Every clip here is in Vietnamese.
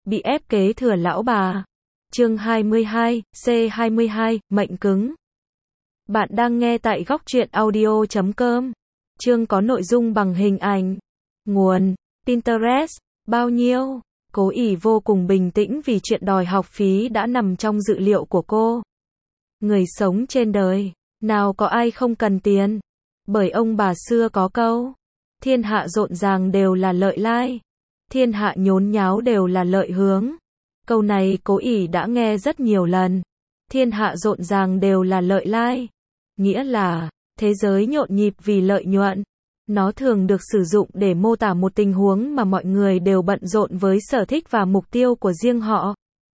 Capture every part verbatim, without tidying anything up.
bị ép kế thừa lão bà. Chương hai mươi hai, C hai mươi hai, mệnh cứng. Bạn đang nghe tại góc truyện audio chấm com. Chương có nội dung bằng hình ảnh. Nguồn: Pinterest. Bao nhiêu? Cố Ỷ vô cùng bình tĩnh vì chuyện đòi học phí đã nằm trong dự liệu của cô. Người sống trên đời, nào có ai không cần tiền. Bởi ông bà xưa có câu, thiên hạ rộn ràng đều là lợi lai, thiên hạ nhốn nháo đều là lợi hướng. Câu này Cố Ỷ đã nghe rất nhiều lần. Thiên hạ rộn ràng đều là lợi lai, nghĩa là thế giới nhộn nhịp vì lợi nhuận. Nó thường được sử dụng để mô tả một tình huống mà mọi người đều bận rộn với sở thích và mục tiêu của riêng họ,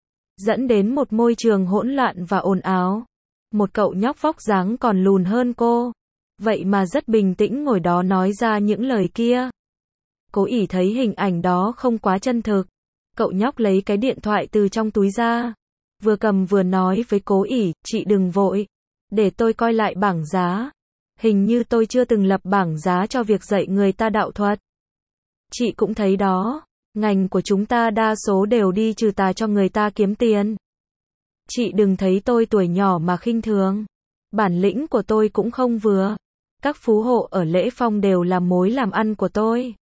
dẫn đến một môi trường hỗn loạn và ồn ào. Một cậu nhóc vóc dáng còn lùn hơn cô, vậy mà rất bình tĩnh ngồi đó nói ra những lời kia. Cố Ỷ thấy hình ảnh đó không quá chân thực. Cậu nhóc lấy cái điện thoại từ trong túi ra, vừa cầm vừa nói với Cố Ỷ, chị đừng vội, để tôi coi lại bảng giá. Hình như tôi chưa từng lập bảng giá cho việc dạy người ta đạo thuật. Chị cũng thấy đó, ngành của chúng ta đa số đều đi trừ tà cho người ta kiếm tiền. Chị đừng thấy tôi tuổi nhỏ mà khinh thường. Bản lĩnh của tôi cũng không vừa. Các phú hộ ở Lễ Phong đều là mối làm ăn của tôi.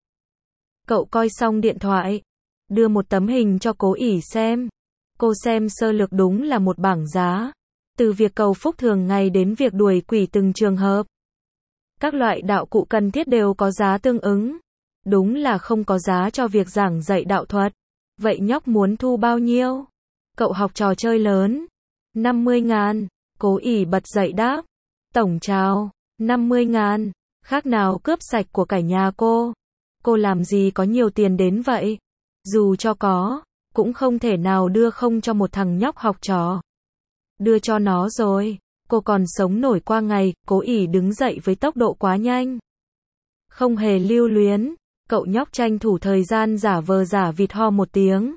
Cậu coi xong điện thoại, đưa một tấm hình cho Cố Ỷ xem. Cô xem sơ lược, đúng là một bảng giá. Từ việc cầu phúc thường ngày đến việc đuổi quỷ từng trường hợp. Các loại đạo cụ cần thiết đều có giá tương ứng. Đúng là không có giá cho việc giảng dạy đạo thuật. Vậy nhóc muốn thu bao nhiêu? Cậu học trò chơi lớn. năm mươi ngàn. Cố Ỷ bật dậy đáp. Tổng chào. năm mươi ngàn. Khác nào cướp sạch của cải nhà cô. Cô làm gì có nhiều tiền đến vậy? Dù cho có, cũng không thể nào đưa không cho một thằng nhóc học trò. Đưa cho nó rồi, cô còn sống nổi qua ngày. Cố Ỷ đứng dậy với tốc độ quá nhanh, không hề lưu luyến. Cậu nhóc tranh thủ thời gian giả vờ giả vịt ho một tiếng.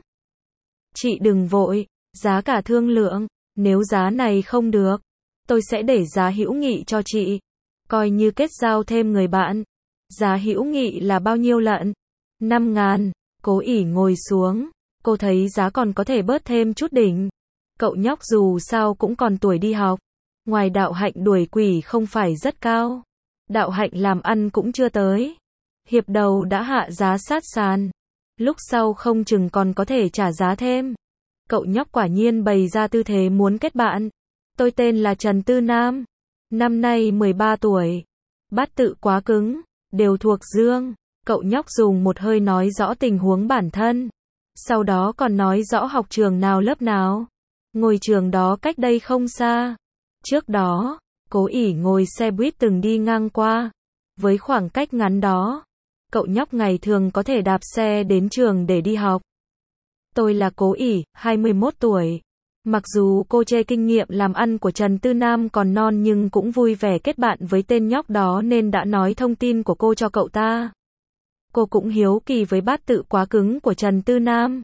Chị đừng vội, giá cả thương lượng. Nếu giá này không được, tôi sẽ để giá hữu nghị cho chị, coi như kết giao thêm người bạn. Giá hữu nghị là bao nhiêu lận? năm ngàn. Cố Ỷ ngồi xuống. Cô thấy giá còn có thể bớt thêm chút đỉnh. Cậu nhóc dù sao cũng còn tuổi đi học. Ngoài đạo hạnh đuổi quỷ không phải rất cao, đạo hạnh làm ăn cũng chưa tới. Hiệp đầu đã hạ giá sát sàn, lúc sau không chừng còn có thể trả giá thêm. Cậu nhóc quả nhiên bày ra tư thế muốn kết bạn. Tôi tên là Trần Tư Nam, năm nay mười ba tuổi. Bát tự quá cứng, đều thuộc dương. Cậu nhóc dùng một hơi nói rõ tình huống bản thân, sau đó còn nói rõ học trường nào lớp nào. Ngôi trường đó cách đây không xa. Trước đó, Cố Ỷ ngồi xe buýt từng đi ngang qua. Với khoảng cách ngắn đó, cậu nhóc ngày thường có thể đạp xe đến trường để đi học. Tôi là Cố Ỷ, hai mươi mốt tuổi. Mặc dù cô chê kinh nghiệm làm ăn của Trần Tư Nam còn non nhưng cũng vui vẻ kết bạn với tên nhóc đó nên đã nói thông tin của cô cho cậu ta. Cô cũng hiếu kỳ với bát tự quá cứng của Trần Tư Nam.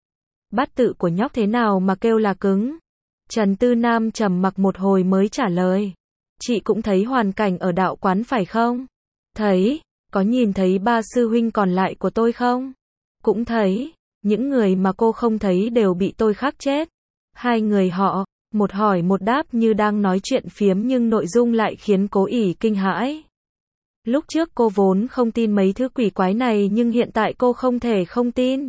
Bát tự của nhóc thế nào mà kêu là cứng? Trần Tư Nam trầm mặc một hồi mới trả lời. Chị cũng thấy hoàn cảnh ở đạo quán phải không? Thấy. Có nhìn thấy ba sư huynh còn lại của tôi không? Cũng thấy. Những người mà cô không thấy đều bị tôi khắc chết. Hai người họ, một hỏi một đáp như đang nói chuyện phiếm nhưng nội dung lại khiến Cố Ỷ kinh hãi. Lúc trước cô vốn không tin mấy thứ quỷ quái này nhưng hiện tại cô không thể không tin.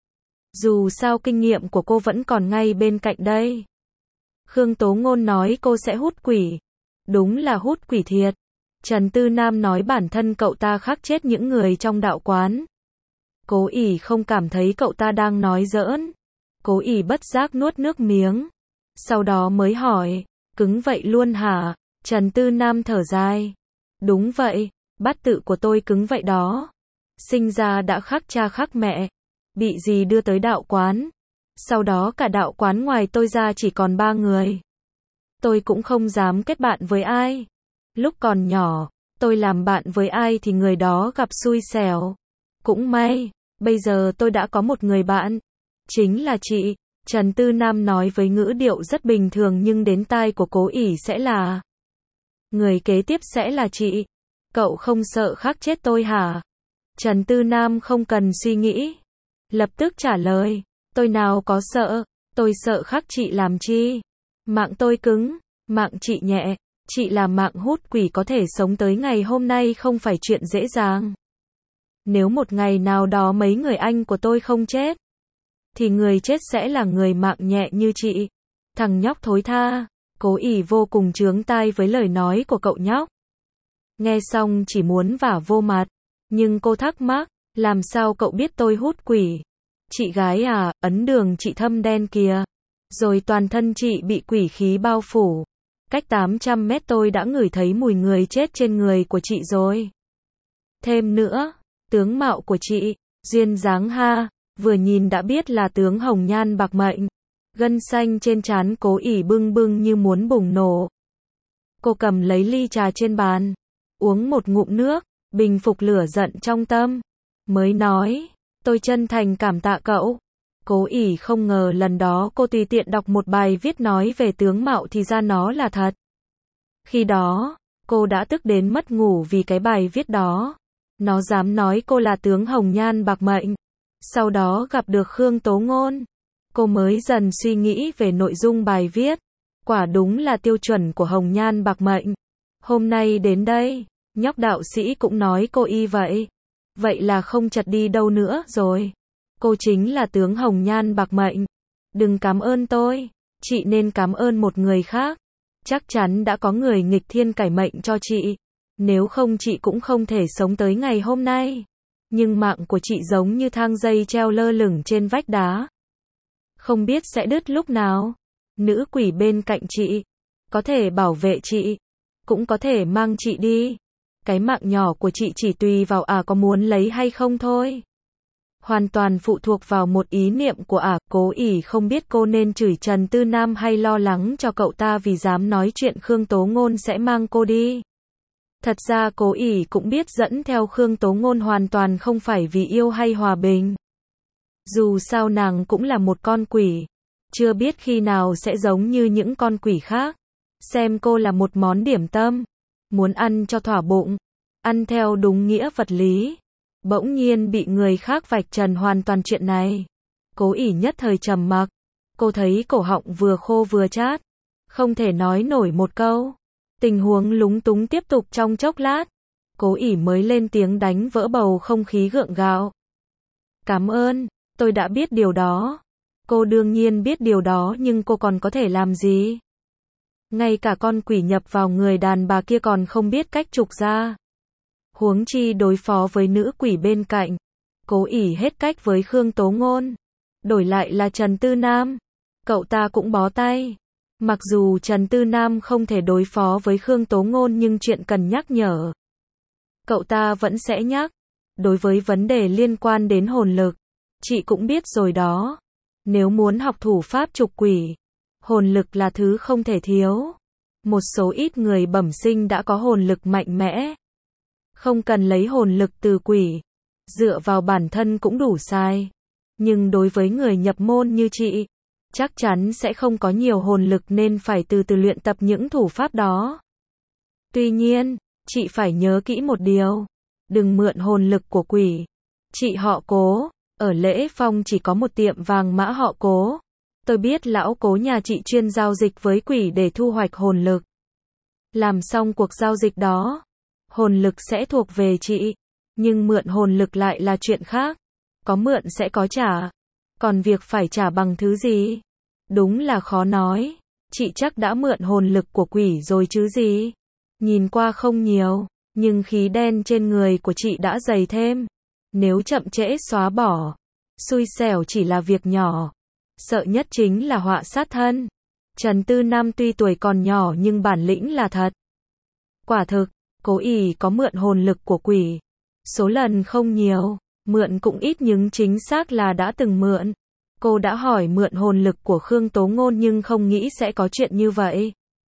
Dù sao kinh nghiệm của cô vẫn còn ngay bên cạnh đây. Khương Tố Ngôn nói cô sẽ hút quỷ. Đúng là hút quỷ thiệt. Trần Tư Nam nói bản thân cậu ta khắc chết những người trong đạo quán. Cố Ỷ không cảm thấy cậu ta đang nói giỡn. Cố Ỷ bất giác nuốt nước miếng. Sau đó mới hỏi, cứng vậy luôn hả? Trần Tư Nam thở dài. Đúng vậy, bát tự của tôi cứng vậy đó. Sinh ra đã khắc cha khắc mẹ. Bị gì đưa tới đạo quán. Sau đó cả đạo quán ngoài tôi ra chỉ còn ba người. Tôi cũng không dám kết bạn với ai. Lúc còn nhỏ, tôi làm bạn với ai thì người đó gặp xui xẻo. Cũng may, bây giờ tôi đã có một người bạn. Chính là chị. Trần Tư Nam nói với ngữ điệu rất bình thường nhưng đến tai của Cố Ỷ sẽ là. Người kế tiếp sẽ là chị. Cậu không sợ khắc chết tôi hả? Trần Tư Nam không cần suy nghĩ, lập tức trả lời. Tôi nào có sợ, tôi sợ khắc chị làm chi? Mạng tôi cứng, mạng chị nhẹ, chị là mạng hút quỷ có thể sống tới ngày hôm nay không phải chuyện dễ dàng. Nếu một ngày nào đó mấy người anh của tôi không chết, thì người chết sẽ là người mạng nhẹ như chị. Thằng nhóc thối tha, Cố ỷ vô cùng chướng tai với lời nói của cậu nhóc. Nghe xong chỉ muốn vả vô mặt, nhưng cô thắc mắc, làm sao cậu biết tôi hút quỷ? Chị gái à, ấn đường chị thâm đen kìa. Rồi toàn thân chị bị quỷ khí bao phủ. Cách tám trăm mét tôi đã ngửi thấy mùi người chết trên người của chị rồi. Thêm nữa, tướng mạo của chị, duyên dáng ha, vừa nhìn đã biết là tướng hồng nhan bạc mệnh. Gân xanh trên trán Cố ỷ bưng bưng như muốn bùng nổ. Cô cầm lấy ly trà trên bàn, uống một ngụm nước, bình phục lửa giận trong tâm. Mới nói, tôi chân thành cảm tạ cậu. Cố ỷ không ngờ lần đó cô tùy tiện đọc một bài viết nói về tướng mạo thì ra nó là thật. Khi đó, cô đã tức đến mất ngủ vì cái bài viết đó. Nó dám nói cô là tướng hồng nhan bạc mệnh. Sau đó gặp được Khương Tố Ngôn, cô mới dần suy nghĩ về nội dung bài viết. Quả đúng là tiêu chuẩn của hồng nhan bạc mệnh. Hôm nay đến đây, nhóc đạo sĩ cũng nói cô y vậy. Vậy là không chật đi đâu nữa rồi. Cô chính là tướng hồng nhan bạc mệnh. Đừng cảm ơn tôi, chị nên cảm ơn một người khác. Chắc chắn đã có người nghịch thiên cải mệnh cho chị. Nếu không chị cũng không thể sống tới ngày hôm nay. Nhưng mạng của chị giống như thang dây treo lơ lửng trên vách đá. Không biết sẽ đứt lúc nào. Nữ quỷ bên cạnh chị, có thể bảo vệ chị, cũng có thể mang chị đi. Cái mạng nhỏ của chị chỉ tùy vào ả à có muốn lấy hay không thôi. Hoàn toàn phụ thuộc vào một ý niệm của ả. À. Cố ỷ không biết cô nên chửi Trần Tư Nam hay lo lắng cho cậu ta vì dám nói chuyện Khương Tố Ngôn sẽ mang cô đi. Thật ra Cố ỷ cũng biết dẫn theo Khương Tố Ngôn hoàn toàn không phải vì yêu hay hòa bình. Dù sao nàng cũng là một con quỷ, chưa biết khi nào sẽ giống như những con quỷ khác. Xem cô là một món điểm tâm, muốn ăn cho thỏa bụng, ăn theo đúng nghĩa vật lý. Bỗng nhiên bị người khác vạch trần hoàn toàn chuyện này. Cố ỷ nhất thời trầm mặc. Cô thấy cổ họng vừa khô vừa chát, không thể nói nổi một câu. Tình huống lúng túng tiếp tục trong chốc lát. Cố ỷ mới lên tiếng đánh vỡ bầu không khí gượng gạo. Cảm ơn, tôi đã biết điều đó. Cô đương nhiên biết điều đó nhưng cô còn có thể làm gì? Ngay cả con quỷ nhập vào người đàn bà kia còn không biết cách trục ra. Huống chi đối phó với nữ quỷ bên cạnh. Cố ỷ hết cách với Khương Tố Ngôn. Đổi lại là Trần Tư Nam. Cậu ta cũng bó tay. Mặc dù Trần Tư Nam không thể đối phó với Khương Tố Ngôn nhưng chuyện cần nhắc nhở. Cậu ta vẫn sẽ nhắc. Đối với vấn đề liên quan đến hồn lực, chị cũng biết rồi đó. Nếu muốn học thủ pháp trục quỷ, hồn lực là thứ không thể thiếu. Một số ít người bẩm sinh đã có hồn lực mạnh mẽ. Không cần lấy hồn lực từ quỷ, dựa vào bản thân cũng đủ sai. Nhưng đối với người nhập môn như chị, chắc chắn sẽ không có nhiều hồn lực nên phải từ từ luyện tập những thủ pháp đó. Tuy nhiên, chị phải nhớ kỹ một điều. Đừng mượn hồn lực của quỷ. Chị họ Cố, ở Lễ Phong chỉ có một tiệm vàng mã họ Cố. Tôi biết lão Cố nhà chị chuyên giao dịch với quỷ để thu hoạch hồn lực. Làm xong cuộc giao dịch đó, hồn lực sẽ thuộc về chị. Nhưng mượn hồn lực lại là chuyện khác. Có mượn sẽ có trả. Còn việc phải trả bằng thứ gì? Đúng là khó nói. Chị chắc đã mượn hồn lực của quỷ rồi chứ gì? Nhìn qua không nhiều, nhưng khí đen trên người của chị đã dày thêm. Nếu chậm trễ xóa bỏ, xui xẻo chỉ là việc nhỏ. Sợ nhất chính là họa sát thân. Trần Tư Nam tuy tuổi còn nhỏ nhưng bản lĩnh là thật. Quả thực, Cố ỷ có mượn hồn lực của quỷ. Số lần không nhiều, mượn cũng ít nhưng chính xác là đã từng mượn. Cô đã hỏi mượn hồn lực của Khương Tố Ngôn nhưng không nghĩ sẽ có chuyện như vậy.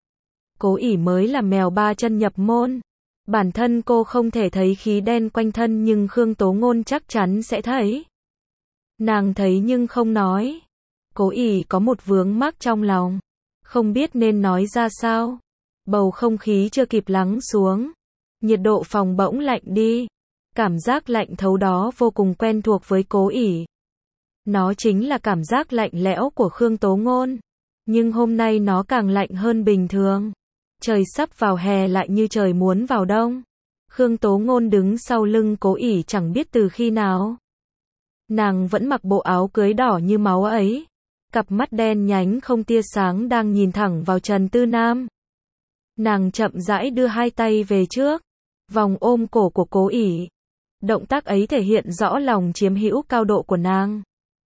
Cố ỷ mới là mèo ba chân nhập môn. Bản thân cô không thể thấy khí đen quanh thân nhưng Khương Tố Ngôn chắc chắn sẽ thấy. Nàng thấy nhưng không nói. Cố ỷ có một vướng mắc trong lòng, không biết nên nói ra sao. Bầu không khí chưa kịp lắng xuống, nhiệt độ phòng bỗng lạnh đi. Cảm giác lạnh thấu đó vô cùng quen thuộc với Cố ỷ. Nó chính là cảm giác lạnh lẽo của Khương Tố Ngôn. Nhưng hôm nay nó càng lạnh hơn bình thường. Trời sắp vào hè lại như trời muốn vào đông. Khương Tố Ngôn đứng sau lưng Cố ỷ chẳng biết từ khi nào. Nàng vẫn mặc bộ áo cưới đỏ như máu ấy. Cặp mắt đen nhánh không tia sáng đang nhìn thẳng vào Trần Tư Nam. Nàng chậm rãi đưa hai tay về trước, vòng ôm cổ của Cố ỷ. Động tác ấy thể hiện rõ lòng chiếm hữu cao độ của nàng.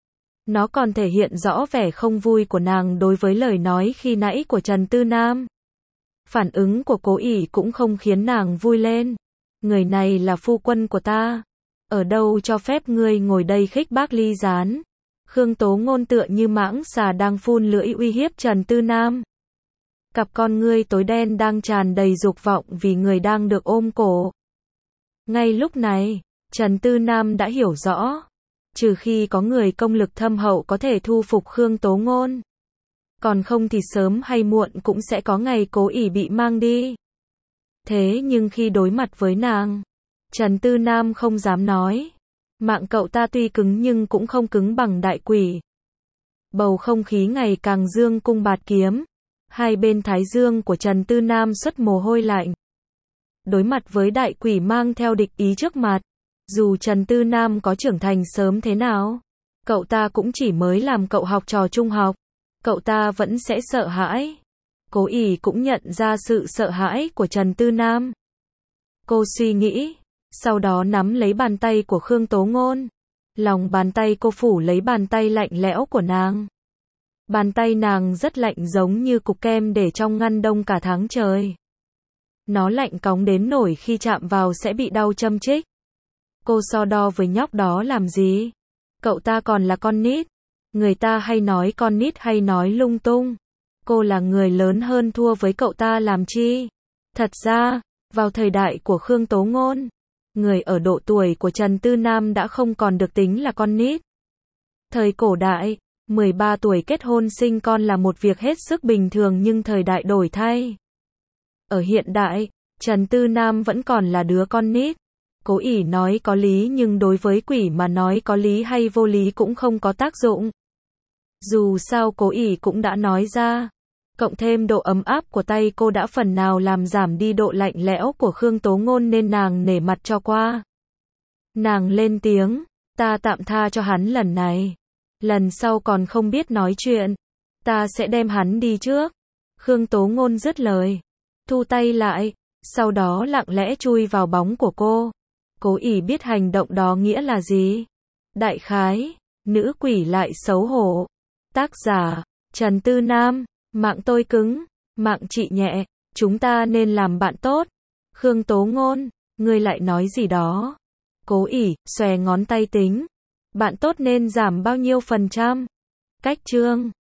Nó còn thể hiện rõ vẻ không vui của nàng đối với lời nói khi nãy của Trần Tư Nam. Phản ứng của Cố ỷ cũng không khiến nàng vui lên. Người này là phu quân của ta. Ở đâu cho phép ngươi ngồi đây khích bác ly gián. Khương Tố Ngôn tựa như mãng xà đang phun lưỡi uy hiếp Trần Tư Nam. Cặp con ngươi tối đen đang tràn đầy dục vọng vì người đang được ôm cổ. Ngay lúc này, Trần Tư Nam đã hiểu rõ. Trừ khi có người công lực thâm hậu có thể thu phục Khương Tố Ngôn. Còn không thì sớm hay muộn cũng sẽ có ngày Cố ỷ bị mang đi. Thế nhưng khi đối mặt với nàng, Trần Tư Nam không dám nói. Mạng cậu ta tuy cứng nhưng cũng không cứng bằng đại quỷ. Bầu không khí ngày càng dương cung bạt kiếm. Hai bên thái dương của Trần Tư Nam xuất mồ hôi lạnh. Đối mặt với đại quỷ mang theo địch ý trước mặt. Dù Trần Tư Nam có trưởng thành sớm thế nào, cậu ta cũng chỉ mới làm cậu học trò trung học. Cậu ta vẫn sẽ sợ hãi. Cố ỷ cũng nhận ra sự sợ hãi của Trần Tư Nam. Cô suy nghĩ, sau đó nắm lấy bàn tay của Khương Tố Ngôn. Lòng bàn tay cô phủ lấy bàn tay lạnh lẽo của nàng. Bàn tay nàng rất lạnh giống như cục kem để trong ngăn đông cả tháng trời. Nó lạnh cóng đến nỗi khi chạm vào sẽ bị đau châm chích. Cô so đo với nhóc đó làm gì? Cậu ta còn là con nít. Người ta hay nói con nít hay nói lung tung. Cô là người lớn hơn thua với cậu ta làm chi? Thật ra, vào thời đại của Khương Tố Ngôn, người ở độ tuổi của Trần Tư Nam đã không còn được tính là con nít. Thời cổ đại, mười ba tuổi kết hôn sinh con là một việc hết sức bình thường nhưng thời đại đổi thay. Ở hiện đại, Trần Tư Nam vẫn còn là đứa con nít. Cố ỷ nói có lý nhưng đối với quỷ mà nói có lý hay vô lý cũng không có tác dụng. Dù sao Cố ỷ cũng đã nói ra. Cộng thêm độ ấm áp của tay cô đã phần nào làm giảm đi độ lạnh lẽo của Khương Tố Ngôn nên nàng nể mặt cho qua. Nàng lên tiếng, ta tạm tha cho hắn lần này. Lần sau còn không biết nói chuyện. Ta sẽ đem hắn đi trước. Khương Tố Ngôn dứt lời. Thu tay lại. Sau đó lặng lẽ chui vào bóng của cô. Cố ỷ biết hành động đó nghĩa là gì. Đại khái, nữ quỷ lại xấu hổ. Tác giả, Trần Tư Nam. Mạng tôi cứng, mạng chị nhẹ. Chúng ta nên làm bạn tốt. Khương Tố Ngôn, ngươi lại nói gì đó. Cố ỷ, xòe ngón tay tính. Bạn tốt nên giảm bao nhiêu phần trăm? Cách chương